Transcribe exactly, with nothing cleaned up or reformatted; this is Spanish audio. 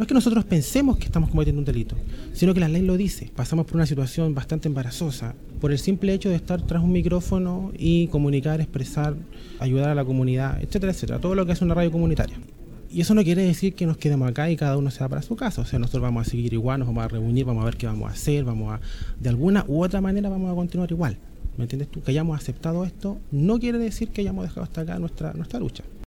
No es que nosotros pensemos que estamos cometiendo un delito, sino que la ley lo dice. Pasamos por una situación bastante embarazosa por el simple hecho de estar tras un micrófono y comunicar, expresar, ayudar a la comunidad, etcétera, etcétera. Todo lo que es una radio comunitaria. Y eso no quiere decir que nos quedemos acá y cada uno se va para su casa. O sea, nosotros vamos a seguir igual, nos vamos a reunir, vamos a ver qué vamos a hacer, vamos a, de alguna u otra manera vamos a continuar igual. ¿Me entiendes tú? Que hayamos aceptado esto no quiere decir que hayamos dejado hasta acá nuestra, nuestra lucha.